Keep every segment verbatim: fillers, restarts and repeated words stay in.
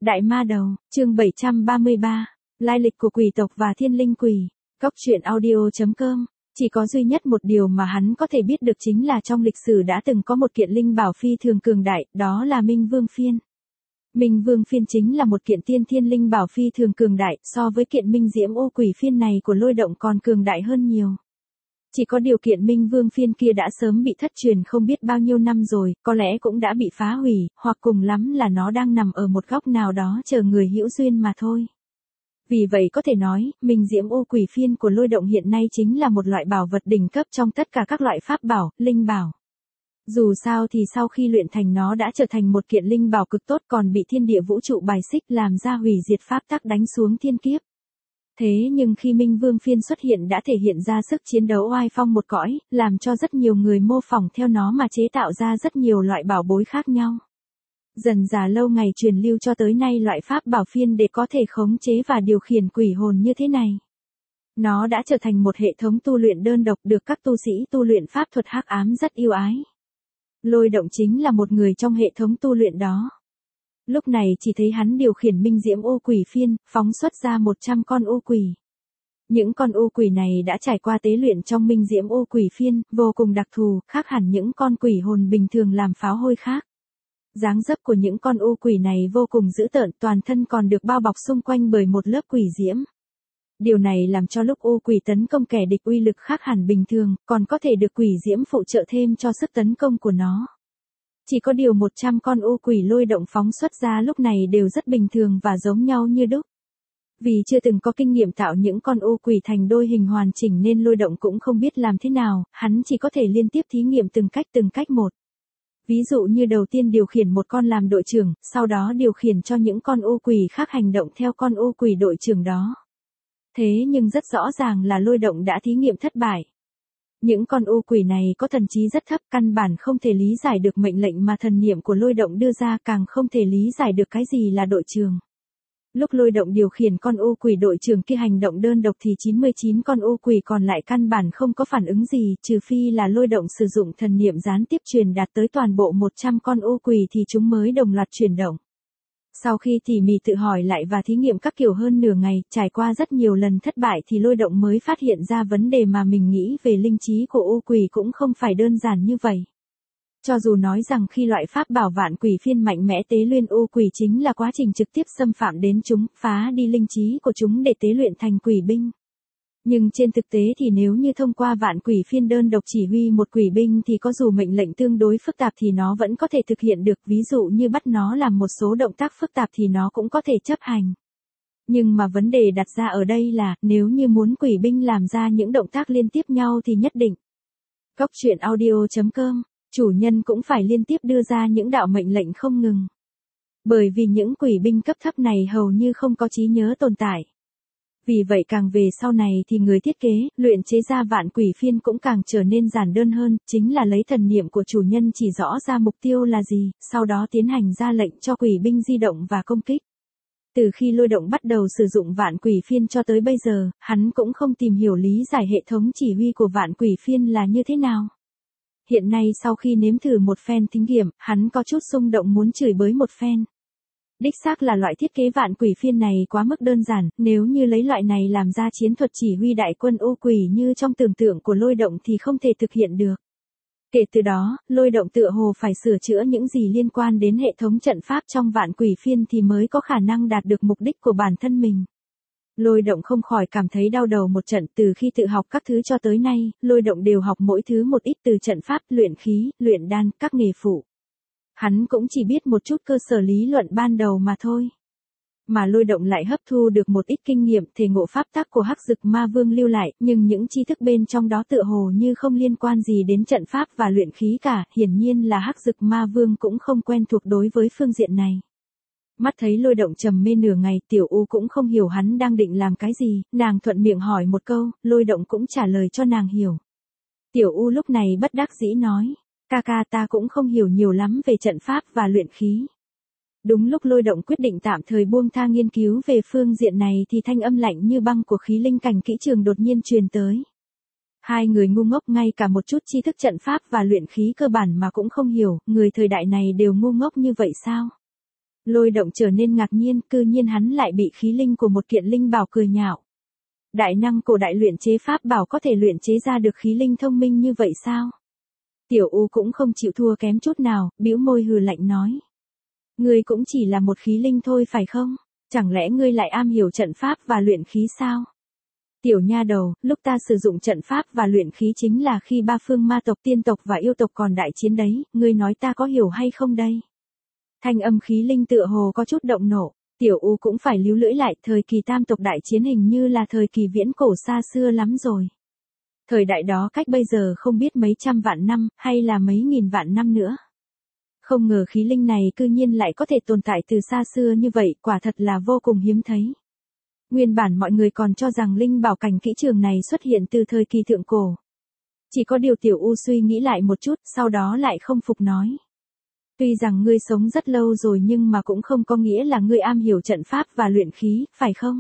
Đại ma đầu, chương bảy trăm ba mươi ba, lai lịch của quỷ tộc và thiên linh quỷ. Cốc truyện audio chấm com. Chỉ có duy nhất một điều mà hắn có thể biết được chính là trong lịch sử đã từng có một kiện linh bảo phi thường cường đại, đó là Minh Vương Phiên. Minh Vương Phiên chính là một kiện tiên thiên linh bảo phi thường cường đại, so với kiện Minh Diễm Ô Quỷ Phiên này của Lôi Động còn cường đại hơn nhiều. Chỉ có điều kiện Minh Vương Phiên kia đã sớm bị thất truyền không biết bao nhiêu năm rồi, có lẽ cũng đã bị phá hủy, hoặc cùng lắm là nó đang nằm ở một góc nào đó chờ người hữu duyên mà thôi. Vì vậy có thể nói, Minh Diễm Ô Quỷ Phiên của Lôi Động hiện nay chính là một loại bảo vật đỉnh cấp trong tất cả các loại pháp bảo, linh bảo. Dù sao thì sau khi luyện thành nó đã trở thành một kiện linh bảo cực tốt, còn bị thiên địa vũ trụ bài xích làm ra hủy diệt pháp tắc đánh xuống thiên kiếp. Thế nhưng khi Minh Vương Phiên xuất hiện đã thể hiện ra sức chiến đấu oai phong một cõi, làm cho rất nhiều người mô phỏng theo nó mà chế tạo ra rất nhiều loại bảo bối khác nhau. Dần dà lâu ngày truyền lưu cho tới nay loại pháp bảo phiên để có thể khống chế và điều khiển quỷ hồn như thế này. Nó đã trở thành một hệ thống tu luyện đơn độc được các tu sĩ tu luyện pháp thuật hắc ám rất yêu ái. Lôi Động chính là một người trong hệ thống tu luyện đó. Lúc này chỉ thấy hắn điều khiển Minh Diễm Ô Quỷ Phiên, phóng xuất ra một trăm con ô quỷ. Những con ô quỷ này đã trải qua tế luyện trong Minh Diễm Ô Quỷ Phiên, vô cùng đặc thù, khác hẳn những con quỷ hồn bình thường làm pháo hôi khác. Dáng dấp của những con ô quỷ này vô cùng dữ tợn, toàn thân còn được bao bọc xung quanh bởi một lớp quỷ diễm. Điều này làm cho lúc ô quỷ tấn công kẻ địch uy lực khác hẳn bình thường, còn có thể được quỷ diễm phụ trợ thêm cho sức tấn công của nó. Chỉ có điều một trăm con ô quỷ Lôi Động phóng xuất ra lúc này đều rất bình thường và giống nhau như đúc. Vì chưa từng có kinh nghiệm tạo những con ô quỷ thành đôi hình hoàn chỉnh nên Lôi Động cũng không biết làm thế nào, hắn chỉ có thể liên tiếp thí nghiệm từng cách từng cách một. Ví dụ như đầu tiên điều khiển một con làm đội trưởng, sau đó điều khiển cho những con ô quỷ khác hành động theo con ô quỷ đội trưởng đó. Thế nhưng rất rõ ràng là Lôi Động đã thí nghiệm thất bại. Những con ô quỷ này có thần trí rất thấp, căn bản không thể lý giải được mệnh lệnh mà thần niệm của Lôi Động đưa ra, càng không thể lý giải được cái gì là đội trưởng. Lúc Lôi Động điều khiển con ô quỷ đội trưởng kia hành động đơn độc thì chín mươi chín con ô quỷ còn lại căn bản không có phản ứng gì, trừ phi là Lôi Động sử dụng thần niệm gián tiếp truyền đạt tới toàn bộ một trăm con ô quỷ thì chúng mới đồng loạt chuyển động. Sau khi tỉ mỉ tự hỏi lại và thí nghiệm các kiểu hơn nửa ngày, trải qua rất nhiều lần thất bại thì Lôi Động mới phát hiện ra vấn đề mà mình nghĩ về linh trí của ô quỷ cũng không phải đơn giản như vậy. Cho dù nói rằng khi loại pháp bảo Vạn Quỷ Phiên mạnh mẽ tế luyện ô quỷ chính là quá trình trực tiếp xâm phạm đến chúng, phá đi linh trí của chúng để tế luyện thành quỷ binh. Nhưng trên thực tế thì nếu như thông qua Vạn Quỷ Phiên đơn độc chỉ huy một quỷ binh thì có dù mệnh lệnh tương đối phức tạp thì nó vẫn có thể thực hiện được, ví dụ như bắt nó làm một số động tác phức tạp thì nó cũng có thể chấp hành. Nhưng mà vấn đề đặt ra ở đây là, nếu như muốn quỷ binh làm ra những động tác liên tiếp nhau thì nhất định. Cốc truyện audio chấm com, chủ nhân cũng phải liên tiếp đưa ra những đạo mệnh lệnh không ngừng. Bởi vì những quỷ binh cấp thấp này hầu như không có trí nhớ tồn tại. Vì vậy càng về sau này thì người thiết kế, luyện chế ra Vạn Quỷ Phiên cũng càng trở nên giản đơn hơn, chính là lấy thần niệm của chủ nhân chỉ rõ ra mục tiêu là gì, sau đó tiến hành ra lệnh cho quỷ binh di động và công kích. Từ khi Lôi Động bắt đầu sử dụng Vạn Quỷ Phiên cho tới bây giờ, hắn cũng không tìm hiểu lý giải hệ thống chỉ huy của Vạn Quỷ Phiên là như thế nào. Hiện nay sau khi nếm thử một phen thí nghiệm, hắn có chút xung động muốn chửi bới một phen. Đích xác là loại thiết kế Vạn Quỷ Phiên này quá mức đơn giản, nếu như lấy loại này làm ra chiến thuật chỉ huy đại quân ô quỷ như trong tưởng tượng của Lôi Động thì không thể thực hiện được. Kể từ đó, Lôi Động tựa hồ phải sửa chữa những gì liên quan đến hệ thống trận pháp trong Vạn Quỷ Phiên thì mới có khả năng đạt được mục đích của bản thân mình. Lôi Động không khỏi cảm thấy đau đầu một trận, từ khi tự học các thứ cho tới nay, Lôi Động đều học mỗi thứ một ít, từ trận pháp, luyện khí, luyện đan, các nghề phụ. Hắn cũng chỉ biết một chút cơ sở lý luận ban đầu mà thôi. Mà Lôi Động lại hấp thu được một ít kinh nghiệm thể ngộ pháp tắc của Hắc Dực Ma Vương lưu lại, nhưng những tri thức bên trong đó tựa hồ như không liên quan gì đến trận pháp và luyện khí cả, hiển nhiên là Hắc Dực Ma Vương cũng không quen thuộc đối với phương diện này. Mắt thấy Lôi Động trầm mê nửa ngày, Tiểu U cũng không hiểu hắn đang định làm cái gì, nàng thuận miệng hỏi một câu, Lôi Động cũng trả lời cho nàng hiểu. Tiểu U lúc này bất đắc dĩ nói, ca ca ta cũng không hiểu nhiều lắm về trận pháp và luyện khí. Đúng lúc Lôi Động quyết định tạm thời buông tha nghiên cứu về phương diện này thì thanh âm lạnh như băng của khí linh cảnh kỹ trường đột nhiên truyền tới. Hai người ngu ngốc, ngay cả một chút tri thức trận pháp và luyện khí cơ bản mà cũng không hiểu, người thời đại này đều ngu ngốc như vậy sao? Lôi Động trở nên ngạc nhiên, cư nhiên hắn lại bị khí linh của một kiện linh bảo cười nhạo. Đại năng cổ đại luyện chế pháp bảo có thể luyện chế ra được khí linh thông minh như vậy sao? Tiểu U cũng không chịu thua kém chút nào, bĩu môi hừ lạnh nói. Ngươi cũng chỉ là một khí linh thôi phải không? Chẳng lẽ ngươi lại am hiểu trận pháp và luyện khí sao? Tiểu nha đầu, lúc ta sử dụng trận pháp và luyện khí chính là khi ba phương ma tộc, tiên tộc và yêu tộc còn đại chiến đấy, ngươi nói ta có hiểu hay không đây? Thanh âm khí linh tựa hồ có chút động nộ, Tiểu U cũng phải líu lưỡi lại, thời kỳ tam tộc đại chiến hình như là thời kỳ viễn cổ xa xưa lắm rồi. Thời đại đó cách bây giờ không biết mấy trăm vạn năm, hay là mấy nghìn vạn năm nữa. Không ngờ khí linh này cư nhiên lại có thể tồn tại từ xa xưa như vậy, quả thật là vô cùng hiếm thấy. Nguyên bản mọi người còn cho rằng linh bảo cảnh kỹ trường này xuất hiện từ thời kỳ thượng cổ. Chỉ có điều Tiểu U suy nghĩ lại một chút, sau đó lại không phục nói. Tuy rằng ngươi sống rất lâu rồi nhưng mà cũng không có nghĩa là ngươi am hiểu trận pháp và luyện khí, phải không?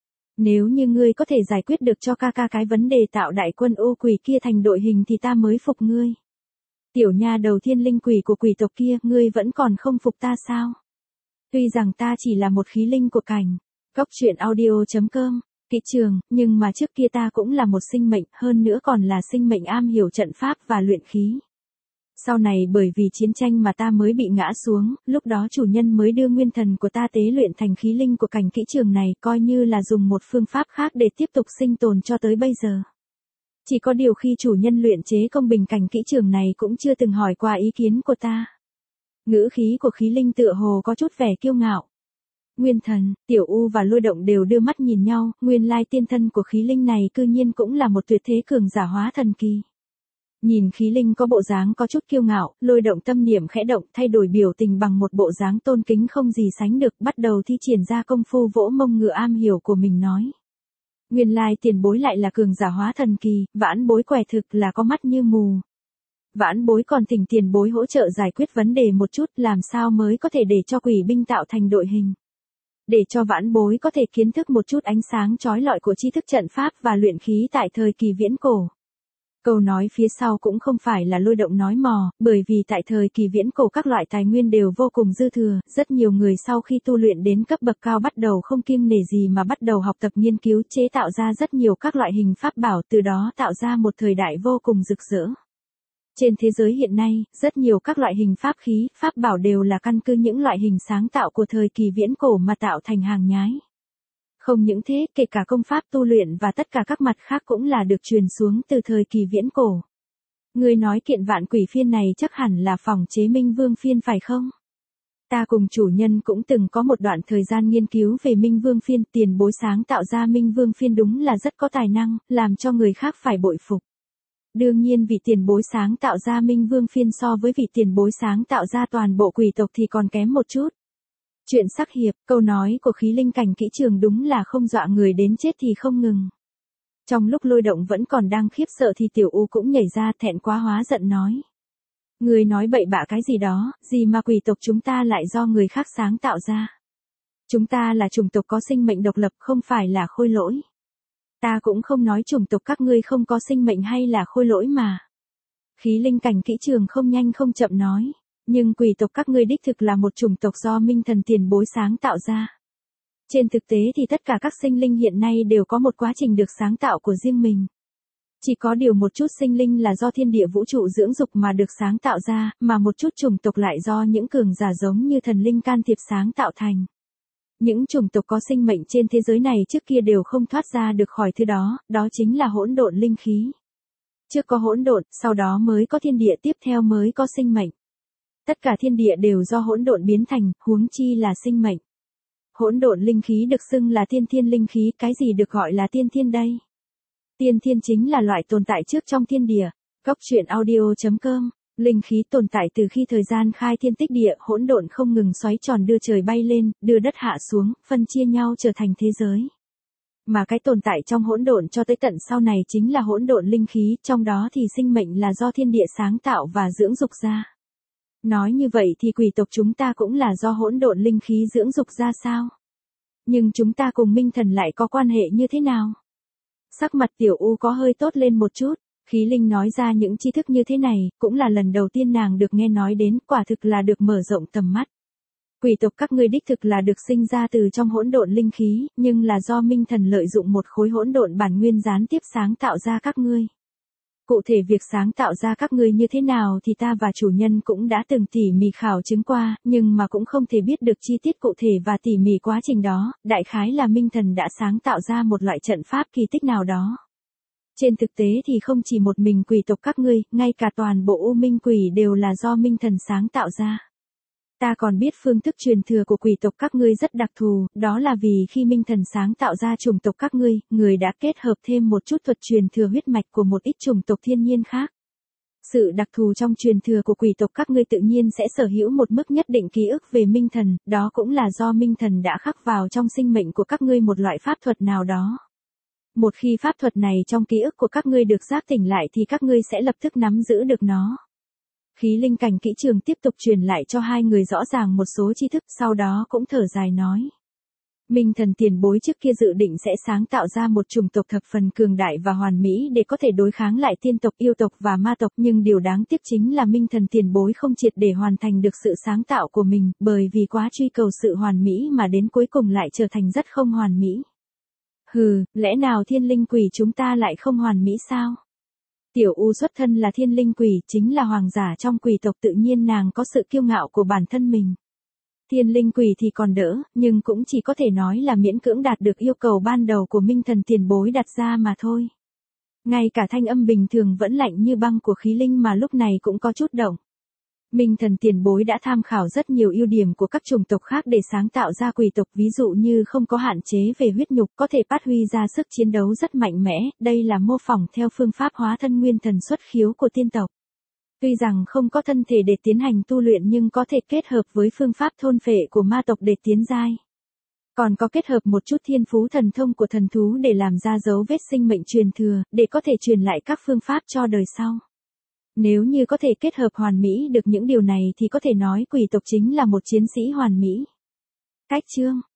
Nếu như ngươi có thể giải quyết được cho ca ca cái vấn đề tạo đại quân ô quỷ kia thành đội hình thì ta mới phục ngươi. Tiểu nha đầu thiên linh quỷ của quỷ tộc kia, ngươi vẫn còn không phục ta sao? Tuy rằng ta chỉ là một khí linh của cảnh. Cốc truyện audio chấm com, kỹ trường, nhưng mà trước kia ta cũng là một sinh mệnh, hơn nữa còn là sinh mệnh am hiểu trận pháp và luyện khí. Sau này bởi vì chiến tranh mà ta mới bị ngã xuống, lúc đó chủ nhân mới đưa nguyên thần của ta tế luyện thành khí linh của cảnh kỹ trường này, coi như là dùng một phương pháp khác để tiếp tục sinh tồn cho tới bây giờ. Chỉ có điều khi chủ nhân luyện chế công bình cảnh kỹ trường này cũng chưa từng hỏi qua ý kiến của ta. Ngữ khí của khí linh tựa hồ có chút vẻ kiêu ngạo. Nguyên thần, Tiểu U và Lôi Động đều đưa mắt nhìn nhau, nguyên lai tiên thân của khí linh này cư nhiên cũng là một tuyệt thế cường giả hóa thần kỳ. Nhìn khí linh có bộ dáng có chút kiêu ngạo, Lôi Động tâm niệm khẽ động, thay đổi biểu tình bằng một bộ dáng tôn kính không gì sánh được, bắt đầu thi triển ra công phu vỗ mông ngựa am hiểu của mình nói. Nguyên lai tiền bối lại là cường giả hóa thần kỳ, vãn bối quẻ thực là có mắt như mù. Vãn bối còn thỉnh tiền bối hỗ trợ giải quyết vấn đề một chút, làm sao mới có thể để cho quỷ binh tạo thành đội hình. Để cho vãn bối có thể kiến thức một chút ánh sáng chói lọi của tri thức trận pháp và luyện khí tại thời kỳ viễn cổ. Câu nói phía sau cũng không phải là Lôi Động nói mò, bởi vì tại thời kỳ viễn cổ các loại tài nguyên đều vô cùng dư thừa, rất nhiều người sau khi tu luyện đến cấp bậc cao bắt đầu không kiêng nể gì mà bắt đầu học tập nghiên cứu chế tạo ra rất nhiều các loại hình pháp bảo, từ đó tạo ra một thời đại vô cùng rực rỡ. Trên thế giới hiện nay, rất nhiều các loại hình pháp khí, pháp bảo đều là căn cứ những loại hình sáng tạo của thời kỳ viễn cổ mà tạo thành hàng nhái. Không những thế, kể cả công pháp tu luyện và tất cả các mặt khác cũng là được truyền xuống từ thời kỳ viễn cổ. Người nói kiện vạn quỷ phiên này chắc hẳn là phòng chế Minh Vương phiên phải không? Ta cùng chủ nhân cũng từng có một đoạn thời gian nghiên cứu về Minh Vương phiên, tiền bối sáng tạo ra Minh Vương phiên đúng là rất có tài năng, làm cho người khác phải bội phục. Đương nhiên vị tiền bối sáng tạo ra Minh Vương phiên so với vị tiền bối sáng tạo ra toàn bộ quỷ tộc thì còn kém một chút. Chuyện sắc hiệp, câu nói của khí linh cảnh kỹ trường đúng là không dọa người đến chết thì không ngừng. Trong lúc Lôi Động vẫn còn đang khiếp sợ thì Tiểu U cũng nhảy ra, thẹn quá hóa giận nói. Người nói bậy bạ cái gì đó, gì mà quỷ tộc chúng ta lại do người khác sáng tạo ra. Chúng ta là chủng tộc có sinh mệnh độc lập, không phải là khôi lỗi. Ta cũng không nói chủng tộc các ngươi không có sinh mệnh hay là khôi lỗi mà. Khí linh cảnh kỹ trường không nhanh không chậm nói. Nhưng quỷ tộc các ngươi đích thực là một chủng tộc do minh thần tiền bối sáng tạo ra. Trên thực tế thì tất cả các sinh linh hiện nay đều có một quá trình được sáng tạo của riêng mình. Chỉ có điều một chút sinh linh là do thiên địa vũ trụ dưỡng dục mà được sáng tạo ra, mà một chút chủng tộc lại do những cường giả giống như thần linh can thiệp sáng tạo thành. Những chủng tộc có sinh mệnh trên thế giới này trước kia đều không thoát ra được khỏi thứ đó, đó chính là hỗn độn linh khí. Trước có hỗn độn, sau đó mới có thiên địa, tiếp theo mới có sinh mệnh. Tất cả thiên địa đều do hỗn độn biến thành, huống chi là sinh mệnh. Hỗn độn linh khí được xưng là tiên thiên linh khí, cái gì được gọi là tiên thiên đây? Tiên thiên chính là loại tồn tại trước trong thiên địa. Cốc truyện audio chấm com, linh khí tồn tại từ khi thời gian khai thiên tích địa, hỗn độn không ngừng xoáy tròn đưa trời bay lên, đưa đất hạ xuống, phân chia nhau trở thành thế giới. Mà cái tồn tại trong hỗn độn cho tới tận sau này chính là hỗn độn linh khí, trong đó thì sinh mệnh là do thiên địa sáng tạo và dưỡng dục ra. Nói như vậy thì quỷ tộc chúng ta cũng là do hỗn độn linh khí dưỡng dục ra sao? Nhưng chúng ta cùng minh thần lại có quan hệ như thế nào? Sắc mặt Tiểu U có hơi tốt lên một chút, khí linh nói ra những tri thức như thế này, cũng là lần đầu tiên nàng được nghe nói đến, quả thực là được mở rộng tầm mắt. Quỷ tộc các ngươi đích thực là được sinh ra từ trong hỗn độn linh khí, nhưng là do Minh Thần lợi dụng một khối hỗn độn bản nguyên gián tiếp sáng tạo ra các ngươi. Cụ thể việc sáng tạo ra các ngươi như thế nào thì ta và chủ nhân cũng đã từng tỉ mỉ khảo chứng qua, nhưng mà cũng không thể biết được chi tiết cụ thể và tỉ mỉ quá trình đó, đại khái là Minh Thần đã sáng tạo ra một loại trận pháp kỳ tích nào đó. Trên thực tế thì không chỉ một mình quỷ tộc các ngươi, ngay cả toàn bộ U Minh quỷ đều là do Minh Thần sáng tạo ra. Ta còn biết phương thức truyền thừa của quỷ tộc các ngươi rất đặc thù, đó là vì khi Minh Thần sáng tạo ra chủng tộc các ngươi, người đã kết hợp thêm một chút thuật truyền thừa huyết mạch của một ít chủng tộc thiên nhiên khác. Sự đặc thù trong truyền thừa của quỷ tộc các ngươi tự nhiên sẽ sở hữu một mức nhất định ký ức về Minh Thần, đó cũng là do Minh Thần đã khắc vào trong sinh mệnh của các ngươi một loại pháp thuật nào đó. Một khi pháp thuật này trong ký ức của các ngươi được giác tỉnh lại thì các ngươi sẽ lập tức nắm giữ được nó. Khí linh cảnh kỹ trường tiếp tục truyền lại cho hai người rõ ràng một số tri thức, sau đó cũng thở dài nói. Minh Thần tiền bối trước kia dự định sẽ sáng tạo ra một chủng tộc thập phần cường đại và hoàn mỹ để có thể đối kháng lại tiên tộc, yêu tộc và ma tộc, nhưng điều đáng tiếc chính là Minh Thần tiền bối không triệt để hoàn thành được sự sáng tạo của mình, bởi vì quá truy cầu sự hoàn mỹ mà đến cuối cùng lại trở thành rất không hoàn mỹ. Hừ, lẽ nào thiên linh quỷ chúng ta lại không hoàn mỹ sao? Tiểu U xuất thân là thiên linh quỷ, chính là hoàng giả trong quỷ tộc, tự nhiên nàng có sự kiêu ngạo của bản thân mình. Thiên linh quỷ thì còn đỡ, nhưng cũng chỉ có thể nói là miễn cưỡng đạt được yêu cầu ban đầu của Minh Thần tiền bối đặt ra mà thôi. Ngay cả thanh âm bình thường vẫn lạnh như băng của khí linh mà lúc này cũng có chút động. Minh Thần tiền bối đã tham khảo rất nhiều ưu điểm của các chủng tộc khác để sáng tạo ra quỷ tộc, ví dụ như không có hạn chế về huyết nhục, có thể phát huy ra sức chiến đấu rất mạnh mẽ, đây là mô phỏng theo phương pháp hóa thân nguyên thần xuất khiếu của tiên tộc. Tuy rằng không có thân thể để tiến hành tu luyện nhưng có thể kết hợp với phương pháp thôn phệ của ma tộc để tiến giai. Còn có kết hợp một chút thiên phú thần thông của thần thú để làm ra dấu vết sinh mệnh truyền thừa, để có thể truyền lại các phương pháp cho đời sau. Nếu như có thể kết hợp hoàn mỹ được những điều này thì có thể nói quỷ tộc chính là một chiến sĩ hoàn mỹ. Cách chương